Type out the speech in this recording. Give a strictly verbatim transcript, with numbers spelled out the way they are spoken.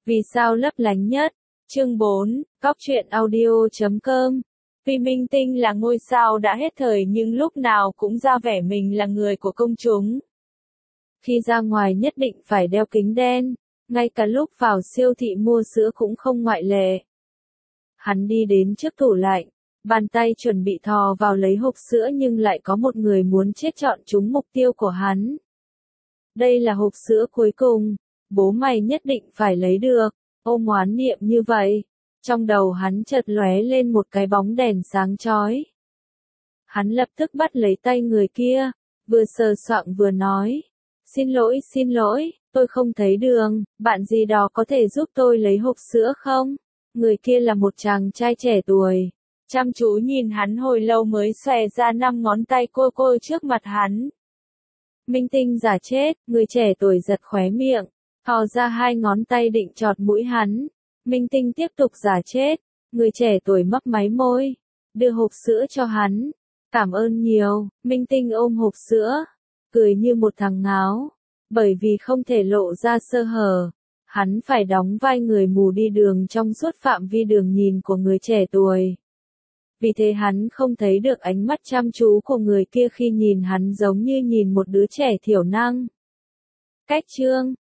Vì sao lấp lánh nhất? Chương bốn, Cóc truyện audio chấm com. Vì Minh Tinh là ngôi sao đã hết thời nhưng lúc nào cũng ra vẻ mình là người của công chúng. Khi ra ngoài nhất định phải đeo kính đen, ngay cả lúc vào siêu thị mua sữa cũng không ngoại lệ. Hắn đi đến trước tủ lạnh, bàn tay chuẩn bị thò vào lấy hộp sữa nhưng lại có một người muốn chết chọn trúng mục tiêu của hắn. Đây là hộp sữa cuối cùng, bố mày nhất định phải lấy được, ôm oán niệm như vậy. Trong đầu hắn chợt lóe lên một cái bóng đèn sáng chói. Hắn lập tức bắt lấy tay người kia, vừa sờ soạng vừa nói. Xin lỗi, xin lỗi, tôi không thấy đường, bạn gì đó có thể giúp tôi lấy hộp sữa không? Người kia là một chàng trai trẻ tuổi. Chăm chú nhìn hắn hồi lâu mới xòe ra năm ngón tay cô cô trước mặt hắn. Minh Tinh giả chết, người trẻ tuổi giật khóe miệng, thò ra hai ngón tay định chọt mũi hắn. Minh Tinh tiếp tục giả chết, người trẻ tuổi mấp máy môi, đưa hộp sữa cho hắn. Cảm ơn nhiều, Minh Tinh ôm hộp sữa, cười như một thằng ngáo, bởi vì không thể lộ ra sơ hở. Hắn phải đóng vai người mù đi đường trong suốt phạm vi đường nhìn của người trẻ tuổi. Vì thế hắn không thấy được ánh mắt chăm chú của người kia khi nhìn hắn giống như nhìn một đứa trẻ thiểu năng. Cách chương